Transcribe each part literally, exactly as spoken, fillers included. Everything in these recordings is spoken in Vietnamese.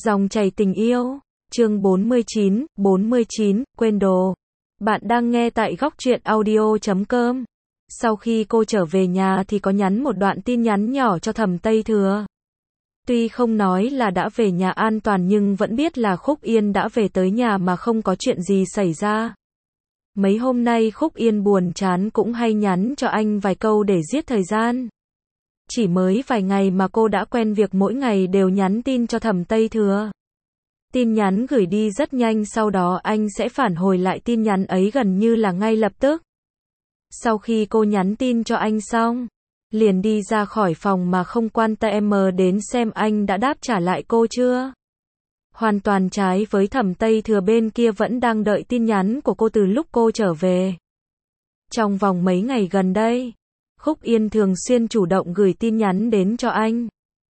Dòng chảy tình yêu, chương bốn mươi chín, bốn mươi chín, quên đồ. Bạn đang nghe tại góc truyện audio chấm com. Sau khi cô trở về nhà thì có nhắn một đoạn tin nhắn nhỏ cho Thẩm Tây Thừa. Tuy không nói là đã về nhà an toàn nhưng vẫn biết là Khúc Yên đã về tới nhà mà không có chuyện gì xảy ra. Mấy hôm nay Khúc Yên buồn chán cũng hay nhắn cho anh vài câu để giết thời gian. Chỉ mới vài ngày mà cô đã quen việc mỗi ngày đều nhắn tin cho Thẩm Tây Thừa. Tin nhắn gửi đi rất nhanh, sau đó anh sẽ phản hồi lại tin nhắn ấy gần như là ngay lập tức. Sau khi cô nhắn tin cho anh xong, liền đi ra khỏi phòng mà không quan tâm đến xem anh đã đáp trả lại cô chưa. Hoàn toàn trái với Thẩm Tây Thừa, bên kia vẫn đang đợi tin nhắn của cô từ lúc cô trở về. Trong vòng mấy ngày gần đây, Khúc Yên thường xuyên chủ động gửi tin nhắn đến cho anh.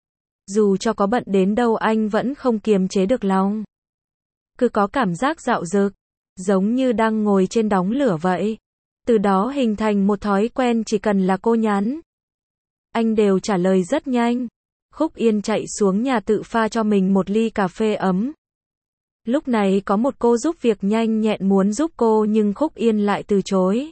Dù cho có bận đến đâu anh vẫn không kiềm chế được lòng. Cứ có cảm giác dạo dực, giống như đang ngồi trên đống lửa vậy. Từ đó hình thành một thói quen, chỉ cần là cô nhắn, anh đều trả lời rất nhanh. Khúc Yên chạy xuống nhà tự pha cho mình một ly cà phê ấm. Lúc này có một cô giúp việc nhanh nhẹn muốn giúp cô nhưng Khúc Yên lại từ chối.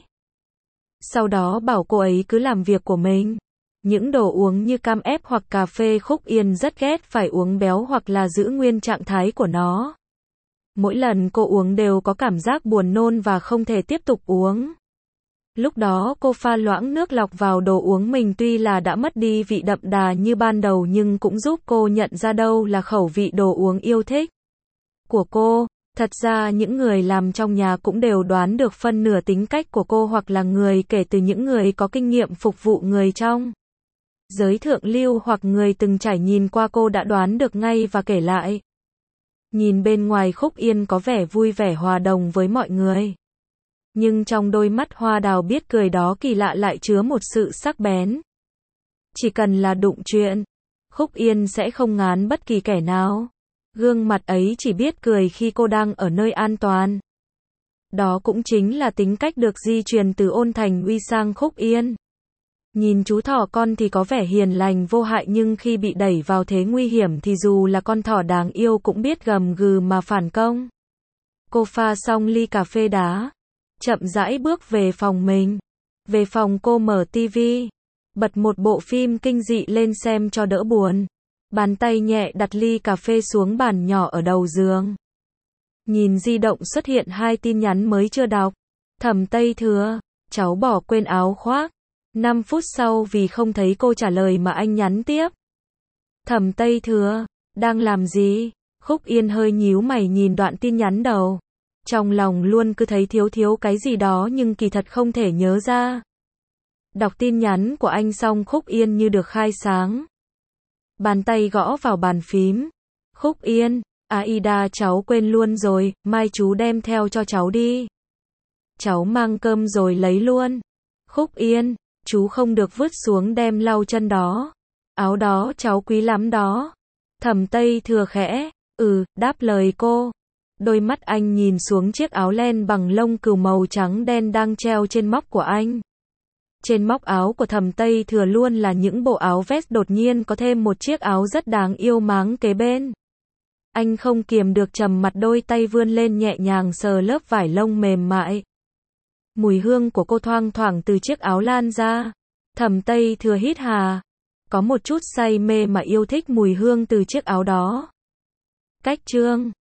Sau đó bảo cô ấy cứ làm việc của mình. Những đồ uống như cam ép hoặc cà phê Khúc Yên rất ghét phải uống béo hoặc là giữ nguyên trạng thái của nó. Mỗi lần cô uống đều có cảm giác buồn nôn và không thể tiếp tục uống. Lúc đó cô pha loãng nước lọc vào đồ uống mình, tuy là đã mất đi vị đậm đà như ban đầu nhưng cũng giúp cô nhận ra đâu là khẩu vị đồ uống yêu thích của cô. Thật ra những người làm trong nhà cũng đều đoán được phân nửa tính cách của cô, hoặc là người kể từ những người có kinh nghiệm phục vụ người trong giới thượng lưu hoặc người từng trải nhìn qua cô đã đoán được ngay và kể lại. Nhìn bên ngoài Khúc Yên có vẻ vui vẻ hòa đồng với mọi người. Nhưng trong đôi mắt hoa đào biết cười đó kỳ lạ lại chứa một sự sắc bén. Chỉ cần là đụng chuyện, Khúc Yên sẽ không ngán bất kỳ kẻ nào. Gương mặt ấy chỉ biết cười khi cô đang ở nơi an toàn. Đó cũng chính là tính cách được di truyền từ Ôn Thành Uy sang Khúc Yên. Nhìn chú thỏ con thì có vẻ hiền lành vô hại, nhưng khi bị đẩy vào thế nguy hiểm thì dù là con thỏ đáng yêu cũng biết gầm gừ mà phản công. Cô pha xong ly cà phê đá, chậm rãi bước về phòng mình. Về phòng cô mở tivi, bật một bộ phim kinh dị lên xem cho đỡ buồn. Bàn tay nhẹ đặt ly cà phê xuống bàn nhỏ ở đầu giường. Nhìn di động xuất hiện hai tin nhắn mới chưa đọc. Thẩm Tây Thừa, cháu bỏ quên áo khoác. năm phút sau vì không thấy cô trả lời mà anh nhắn tiếp. Thẩm Tây Thừa, đang làm gì? Khúc Yên hơi nhíu mày nhìn đoạn tin nhắn đầu. Trong lòng luôn cứ thấy thiếu thiếu cái gì đó nhưng kỳ thật không thể nhớ ra. Đọc tin nhắn của anh xong Khúc Yên như được khai sáng. Bàn tay gõ vào bàn phím. Khúc Yên, Aida cháu quên luôn rồi, mai chú đem theo cho cháu đi. Cháu mang cơm rồi lấy luôn. Khúc Yên, chú không được vứt xuống đem lau chân đó. Áo đó cháu quý lắm đó. Thẩm Tây Thừa khẽ, ừ, đáp lời cô. Đôi mắt anh nhìn xuống chiếc áo len bằng lông cừu màu trắng đen đang treo trên móc của anh. Trên móc áo của Thẩm Tây Thừa luôn là những bộ áo vest, đột nhiên có thêm một chiếc áo rất đáng yêu máng kế bên. Anh không kiềm được trầm mặt, đôi tay vươn lên nhẹ nhàng sờ lớp vải lông mềm mại. Mùi hương của cô thoang thoảng từ chiếc áo lan ra. Thẩm Tây Thừa hít hà, có một chút say mê mà yêu thích mùi hương từ chiếc áo đó. Cách chương